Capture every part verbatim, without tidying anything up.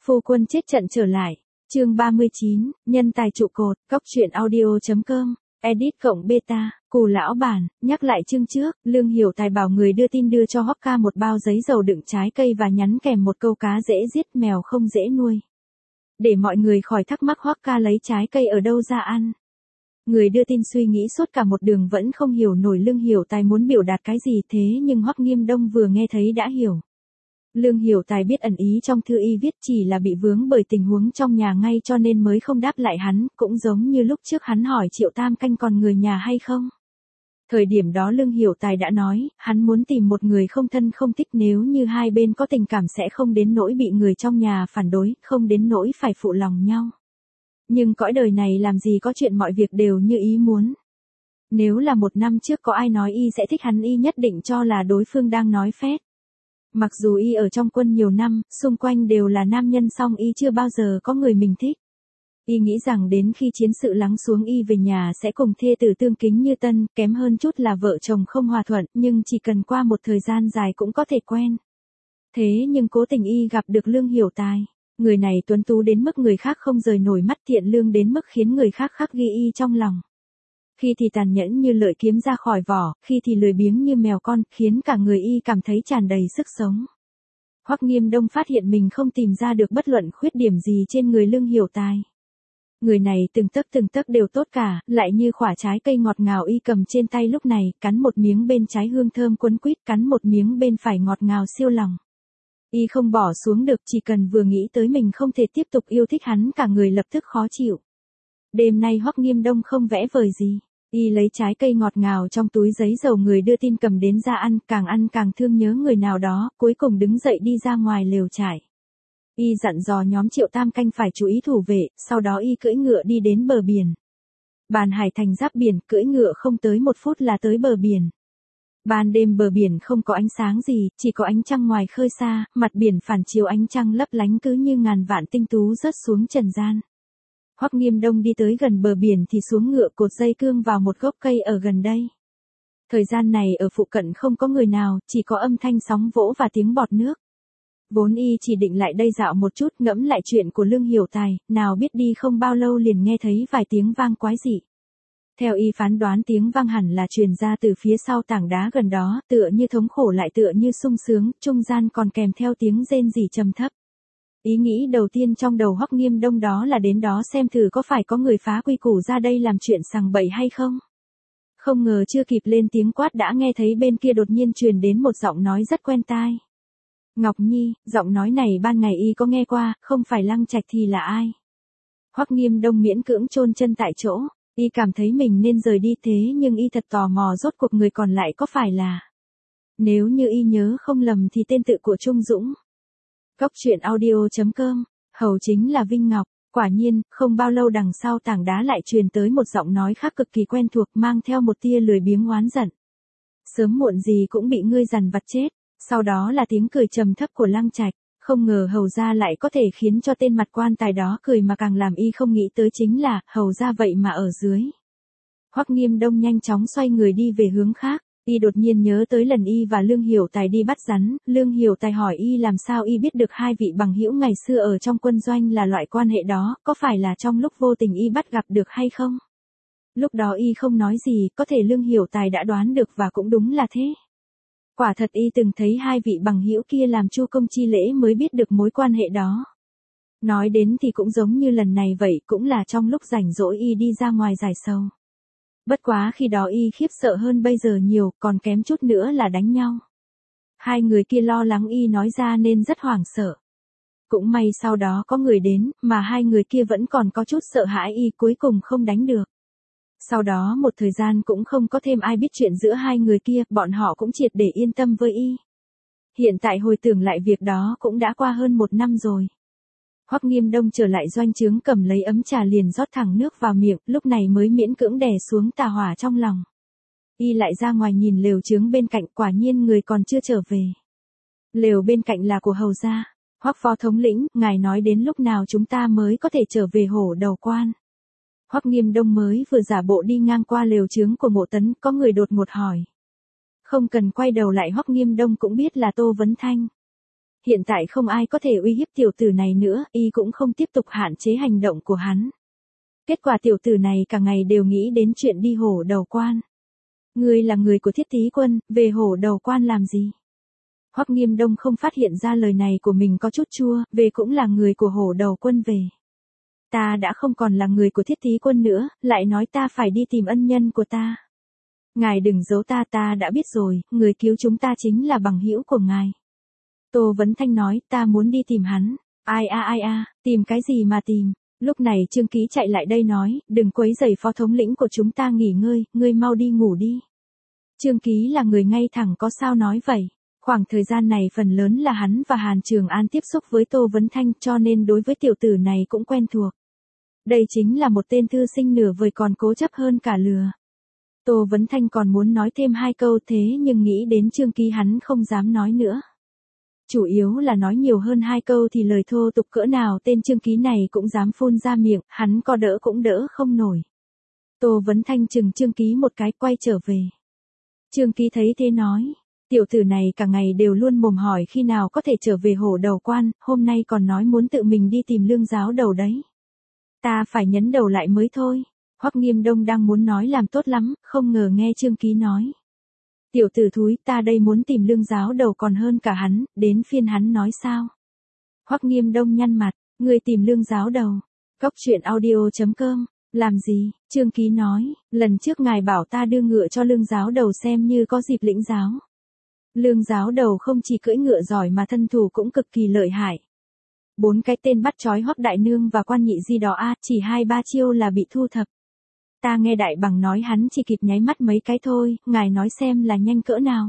Phu quân chết trận trở lại. Chương ba mươi chín, nhân tài trụ cột, cóc truyện audio chấm com, edit cộng beta, cù lão bản, nhắc lại chương trước, Lương Hiểu Tài bảo người đưa tin đưa cho Hoắc một bao giấy dầu đựng trái cây và nhắn kèm một câu cá dễ giết mèo không dễ nuôi. Để mọi người khỏi thắc mắc Hoắc lấy trái cây ở đâu ra ăn. Người đưa tin suy nghĩ suốt cả một đường vẫn không hiểu nổi Lương Hiểu Tài muốn biểu đạt cái gì, thế nhưng Hoắc Nghiêm Đông vừa nghe thấy đã hiểu. Lương Hiểu Tài biết ẩn ý trong thư y viết chỉ là bị vướng bởi tình huống trong nhà ngay cho nên mới không đáp lại hắn, cũng giống như lúc trước hắn hỏi Triệu Tam Canh còn người nhà hay không. Thời điểm đó Lương Hiểu Tài đã nói, hắn muốn tìm một người không thân không thích, nếu như hai bên có tình cảm sẽ không đến nỗi bị người trong nhà phản đối, không đến nỗi phải phụ lòng nhau. Nhưng cõi đời này làm gì có chuyện mọi việc đều như ý muốn. Nếu là một năm trước có ai nói y sẽ thích hắn y nhất định cho là đối phương đang nói phét. Mặc dù y ở trong quân nhiều năm, xung quanh đều là nam nhân song y chưa bao giờ có người mình thích. Y nghĩ rằng đến khi chiến sự lắng xuống y về nhà sẽ cùng thê tử tương kính như tân, kém hơn chút là vợ chồng không hòa thuận, nhưng chỉ cần qua một thời gian dài cũng có thể quen. Thế nhưng cố tình y gặp được Lương Hiểu Tài. Người này tuấn tú đến mức người khác không rời nổi mắt, thiện lương đến mức khiến người khác khắc ghi y trong lòng. Khi thì tàn nhẫn như lợi kiếm ra khỏi vỏ, khi thì lười biếng như mèo con, khiến cả người y cảm thấy tràn đầy sức sống. Hoắc Nghiêm Đông phát hiện mình không tìm ra được bất luận khuyết điểm gì trên người Lương Hiểu Tài. Người này từng tấc từng tấc đều tốt cả, lại như quả trái cây ngọt ngào y cầm trên tay lúc này, cắn một miếng bên trái hương thơm quấn quýt, cắn một miếng bên phải ngọt ngào siêu lòng. Y không bỏ xuống được, chỉ cần vừa nghĩ tới mình không thể tiếp tục yêu thích hắn cả người lập tức khó chịu. Đêm nay Hoắc Nghiêm Đông không vẽ vời gì. Y lấy trái cây ngọt ngào trong túi giấy dầu người đưa tin cầm đến ra ăn, càng ăn càng thương nhớ người nào đó, cuối cùng đứng dậy đi ra ngoài lều trại. Y dặn dò nhóm Triệu Tam Canh phải chú ý thủ vệ, sau đó y cưỡi ngựa đi đến bờ biển. Bàn Hải Thành giáp biển, cưỡi ngựa không tới một phút là tới bờ biển. Ban đêm bờ biển không có ánh sáng gì, chỉ có ánh trăng ngoài khơi xa, mặt biển phản chiếu ánh trăng lấp lánh cứ như ngàn vạn tinh tú rớt xuống trần gian. Hoắc Nghiêm Đông đi tới gần bờ biển thì xuống ngựa cột dây cương vào một gốc cây ở gần đây. Thời gian này ở phụ cận không có người nào, chỉ có âm thanh sóng vỗ và tiếng bọt nước. Vốn y chỉ định lại đây dạo một chút ngẫm lại chuyện của Lương Hiểu Tài, nào biết đi không bao lâu liền nghe thấy vài tiếng vang quái dị. Theo y phán đoán tiếng vang hẳn là truyền ra từ phía sau tảng đá gần đó, tựa như thống khổ lại tựa như sung sướng, trung gian còn kèm theo tiếng rên rỉ trầm thấp. Ý nghĩ đầu tiên trong đầu Hoắc Nghiêm Đông đó là đến đó xem thử có phải có người phá quy củ ra đây làm chuyện sằng bậy hay không. Không ngờ chưa kịp lên tiếng quát đã nghe thấy bên kia đột nhiên truyền đến một giọng nói rất quen tai. Ngọc Nhi, giọng nói này ban ngày y có nghe qua, không phải Lăng Trạch thì là ai? Hoắc Nghiêm Đông miễn cưỡng chôn chân tại chỗ, y cảm thấy mình nên rời đi thế nhưng y thật tò mò rốt cuộc người còn lại có phải là. Nếu như y nhớ không lầm thì tên tự của Trung Dũng. Cóc truyện audio chấm com, hầu chính là Vinh Ngọc, quả nhiên, không bao lâu đằng sau tảng đá lại truyền tới một giọng nói khác cực kỳ quen thuộc mang theo một tia lười biếng oán giận. Sớm muộn gì cũng bị ngươi dằn vặt chết, sau đó là tiếng cười trầm thấp của Lăng Trạch, không ngờ hầu gia lại có thể khiến cho tên mặt quan tài đó cười mà càng làm y không nghĩ tới chính là, hầu gia vậy mà ở dưới. Hoắc Nghiêm Đông nhanh chóng xoay người đi về hướng khác. Y đột nhiên nhớ tới lần y và Lương Hiểu Tài đi bắt rắn, Lương Hiểu Tài hỏi y làm sao y biết được hai vị bằng hữu ngày xưa ở trong quân doanh là loại quan hệ đó, có phải là trong lúc vô tình y bắt gặp được hay không? Lúc đó y không nói gì, có thể Lương Hiểu Tài đã đoán được và cũng đúng là thế. Quả thật y từng thấy hai vị bằng hữu kia làm chu công chi lễ mới biết được mối quan hệ đó. Nói đến thì cũng giống như lần này vậy, cũng là trong lúc rảnh rỗi y đi ra ngoài giải sầu. Bất quá khi đó y khiếp sợ hơn bây giờ nhiều, còn kém chút nữa là đánh nhau. Hai người kia lo lắng y nói ra nên rất hoảng sợ. Cũng may sau đó có người đến, mà hai người kia vẫn còn có chút sợ hãi y cuối cùng không đánh được. Sau đó một thời gian cũng không có thêm ai biết chuyện giữa hai người kia, bọn họ cũng triệt để yên tâm với y. Hiện tại hồi tưởng lại việc đó cũng đã qua hơn một năm rồi. Hoắc Nghiêm Đông trở lại doanh trướng cầm lấy ấm trà liền rót thẳng nước vào miệng, lúc này mới miễn cưỡng đè xuống tà hỏa trong lòng. Y lại ra ngoài nhìn lều trướng bên cạnh, quả nhiên người còn chưa trở về. Lều bên cạnh là của hầu gia. Hoắc phó thống lĩnh, ngài nói đến lúc nào chúng ta mới có thể trở về Hổ Đầu Quan? Hoắc Nghiêm Đông mới vừa giả bộ đi ngang qua lều trướng của Mộ Tấn, có người đột ngột hỏi. Không cần quay đầu lại Hoắc Nghiêm Đông cũng biết là Tô Vấn Thanh. Hiện tại không ai có thể uy hiếp tiểu tử này nữa, y cũng không tiếp tục hạn chế hành động của hắn. Kết quả tiểu tử này cả ngày đều nghĩ đến chuyện đi Hổ Đầu Quan. Ngươi là người của Thiết Tý Quân, về Hổ Đầu Quan làm gì? Hoắc Nghiêm Đông không phát hiện ra lời này của mình có chút chua, về cũng là người của Hổ Đầu Quân về. Ta đã không còn là người của Thiết Tý Quân nữa, lại nói ta phải đi tìm ân nhân của ta. Ngài đừng giấu ta, ta đã biết rồi, người cứu chúng ta chính là bằng hữu của ngài. Tô Vấn Thanh nói, ta muốn đi tìm hắn. Ai a ai a, tìm cái gì mà tìm? Lúc này Trương Ký chạy lại đây nói, đừng quấy rầy phó thống lĩnh của chúng ta nghỉ ngơi, ngươi mau đi ngủ đi. Trương Ký là người ngay thẳng, có sao nói vậy. Khoảng thời gian này phần lớn là hắn và Hàn Trường An tiếp xúc với Tô Vấn Thanh, cho nên đối với tiểu tử này cũng quen thuộc. Đây chính là một tên thư sinh nửa vời còn cố chấp hơn cả lừa. Tô Vấn Thanh còn muốn nói thêm hai câu thế nhưng nghĩ đến Trương Ký hắn không dám nói nữa. Chủ yếu là nói nhiều hơn hai câu thì lời thô tục cỡ nào tên Trương Ký này cũng dám phun ra miệng, hắn có đỡ cũng đỡ không nổi. Tô Vấn Thanh chừng Trương Ký một cái quay trở về. Trương Ký thấy thế nói, tiểu tử này cả ngày đều luôn mồm hỏi khi nào có thể trở về Hổ Đầu Quan, hôm nay còn nói muốn tự mình đi tìm Lương Giáo Đầu đấy. Ta phải nhấn đầu lại mới thôi. Hoắc Nghiêm Đông đang muốn nói làm tốt lắm, không ngờ nghe Trương Ký nói. Tiểu tử thúi, ta đây muốn tìm Lương Giáo Đầu còn hơn cả hắn, đến phiên hắn nói sao? Hoắc Nghiêm Đông nhăn mặt, ngươi tìm Lương Giáo Đầu. Cốc truyện audio chấm com, làm gì? Trương Ký nói, lần trước ngài bảo ta đưa ngựa cho Lương Giáo Đầu xem như có dịp lĩnh giáo. Lương Giáo Đầu không chỉ cưỡi ngựa giỏi mà thân thủ cũng cực kỳ lợi hại. Bốn cái tên bắt trói Hoắc Đại Nương và Quan Nhị Di đó a, chỉ hai ba chiêu là bị thu thập. Ta nghe đại bằng nói hắn chỉ kịp nháy mắt mấy cái thôi, ngài nói xem là nhanh cỡ nào.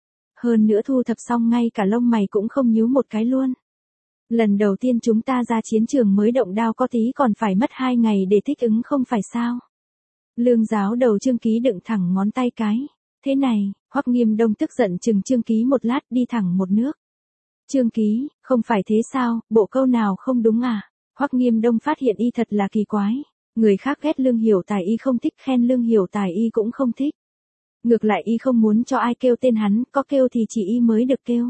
Hơn nữa thu thập xong ngay cả lông mày cũng không nhíu một cái luôn. Lần đầu tiên chúng ta ra chiến trường mới động đao có tí còn phải mất hai ngày để thích ứng không phải sao. Lương Giáo Đầu Trương Ký đựng thẳng ngón tay cái. Thế này, Hoắc Nghiêm Đông tức giận chừng Trương Ký một lát đi thẳng một nước. Trương Ký, không phải thế sao, bộ câu nào không đúng à? Hoắc Nghiêm Đông phát hiện y thật là kỳ quái. Người khác ghét Lương Hiểu Tài y không thích, khen Lương Hiểu Tài y cũng không thích. Ngược lại y không muốn cho ai kêu tên hắn, có kêu thì chỉ y mới được kêu.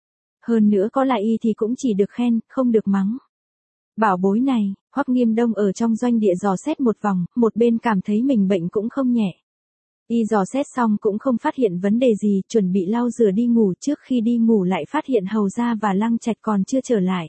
Hơn nữa có lại y thì cũng chỉ được khen, không được mắng. Bảo bối này, Hoắc Nghiêm Đông ở trong doanh địa dò xét một vòng, một bên cảm thấy mình bệnh cũng không nhẹ. Y dò xét xong cũng không phát hiện vấn đề gì, chuẩn bị lau rửa đi ngủ, trước khi đi ngủ lại phát hiện Hầu Gia và Lăng Trạch còn chưa trở lại.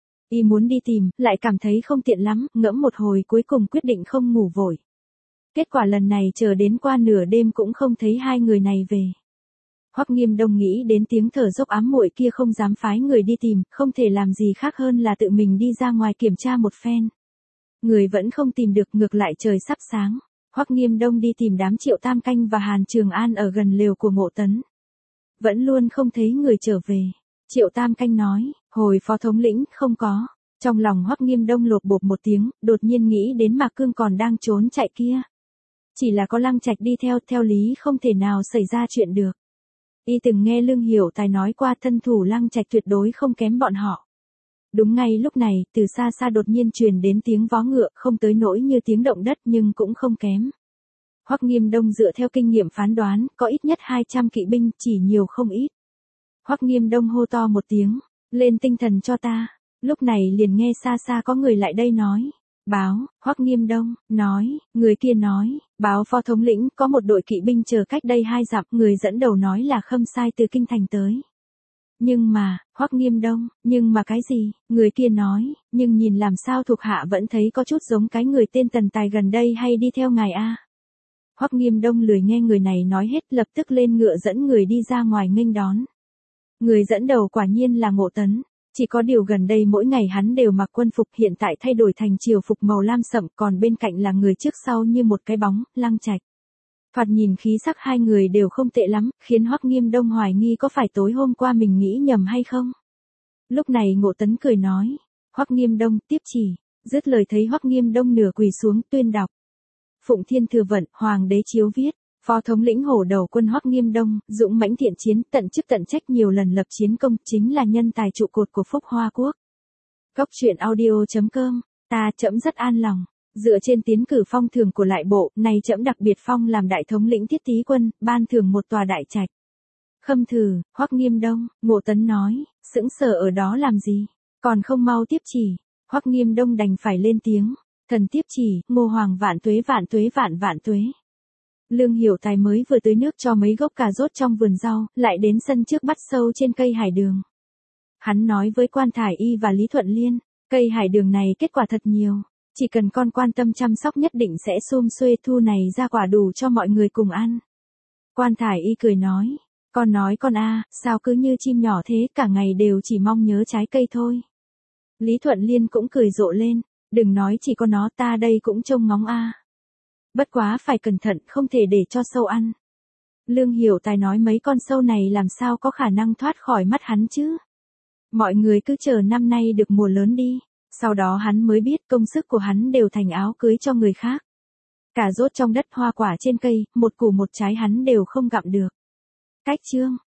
Y muốn đi tìm, lại cảm thấy không tiện lắm, ngẫm một hồi cuối cùng quyết định không ngủ vội. Kết quả lần này chờ đến qua nửa đêm cũng không thấy hai người này về. Hoắc Nghiêm Đông nghĩ đến tiếng thở dốc ám muội kia không dám phái người đi tìm, không thể làm gì khác hơn là tự mình đi ra ngoài kiểm tra một phen. Người vẫn không tìm được, ngược lại trời sắp sáng. Hoắc Nghiêm Đông đi tìm đám Triệu Tam Canh và Hàn Trường An ở gần lều của Ngộ Tấn. Vẫn luôn không thấy người trở về. Triệu Tam Canh nói, hồi phó thống lĩnh không có. Trong lòng Hoắc Nghiêm Đông lột bột một tiếng, đột nhiên nghĩ đến Mạc Cương còn đang trốn chạy kia. Chỉ là có Lăng Trạch đi theo, theo lý không thể nào xảy ra chuyện được. Y từng nghe Lương Hiểu Tài nói qua thân thủ Lăng Trạch tuyệt đối không kém bọn họ. Đúng ngay lúc này, từ xa xa đột nhiên truyền đến tiếng vó ngựa, không tới nỗi như tiếng động đất nhưng cũng không kém. Hoắc Nghiêm Đông dựa theo kinh nghiệm phán đoán, có ít nhất hai trăm kỵ binh, chỉ nhiều không ít. Hoắc Nghiêm Đông hô to một tiếng, lên tinh thần cho ta. Lúc này liền nghe xa xa có người lại đây nói. Báo, Hoắc Nghiêm Đông, nói, người kia nói, báo phó thống lĩnh có một đội kỵ binh chờ cách đây hai dặm, người dẫn đầu nói là Khâm Sai từ kinh thành tới. Nhưng mà, Hoắc Nghiêm Đông, nhưng mà cái gì, người kia nói, nhưng nhìn làm sao thuộc hạ vẫn thấy có chút giống cái người tên Tần Tài gần đây hay đi theo ngài a. Hoắc Nghiêm Đông lười nghe người này nói hết, lập tức lên ngựa dẫn người đi ra ngoài nghênh đón. Người dẫn đầu quả nhiên là Ngộ Tấn. Chỉ có điều gần đây mỗi ngày hắn đều mặc quân phục, hiện tại thay đổi thành triều phục màu lam sậm, còn bên cạnh là người trước sau như một cái bóng, Lăng Trạch. Thoạt nhìn khí sắc hai người đều không tệ lắm, khiến Hoắc Nghiêm Đông hoài nghi có phải tối hôm qua mình nghĩ nhầm hay không. Lúc này Ngộ Tấn cười nói, Hoắc Nghiêm Đông, tiếp chỉ. Dứt lời thấy Hoắc Nghiêm Đông nửa quỳ xuống tuyên đọc. Phụng Thiên Thừa Vận, Hoàng đế chiếu viết. Phó thống lĩnh Hổ Đầu Quân Hoắc Nghiêm Đông, dũng mãnh thiện chiến, tận chức tận trách nhiều lần lập chiến công, chính là nhân tài trụ cột của Phúc Hoa Quốc. Cốc truyện audio chấm com, ta trẫm rất an lòng, dựa trên tiến cử phong thường của lại bộ, này trẫm đặc biệt phong làm đại thống lĩnh Thiết Tý Quân, ban thưởng một tòa đại trạch. Khâm thử, Hoắc Nghiêm Đông, Ngộ Tấn nói, Sững sờ ở đó làm gì, còn không mau tiếp chỉ. Hoắc Nghiêm Đông đành phải lên tiếng, thần tiếp chỉ, Ngô Hoàng vạn tuế vạn tuế vạn vạn tuế. Lương Hiểu Tài mới vừa tưới nước cho mấy gốc cà rốt trong vườn rau, lại đến sân trước bắt sâu trên cây hải đường. Hắn nói với Quan Thải Y và Lý Thuận Liên, cây hải đường này kết quả thật nhiều, chỉ cần con quan tâm chăm sóc nhất định sẽ sum xuê thu này ra quả đủ cho mọi người cùng ăn. Quan Thải Y cười nói, con nói con a, sao cứ như chim nhỏ thế, cả ngày đều chỉ mong nhớ trái cây thôi. Lý Thuận Liên cũng cười rộ lên, đừng nói chỉ có nó, ta đây cũng trông ngóng a. Bất quá phải cẩn thận, không thể để cho sâu ăn. Lương Hiểu Tài nói mấy con sâu này làm sao có khả năng thoát khỏi mắt hắn chứ. Mọi người cứ chờ năm nay được mùa lớn đi, sau đó hắn mới biết công sức của hắn đều thành áo cưới cho người khác. Cà rốt trong đất, hoa quả trên cây, một củ một trái hắn đều không gặm được. Cách chương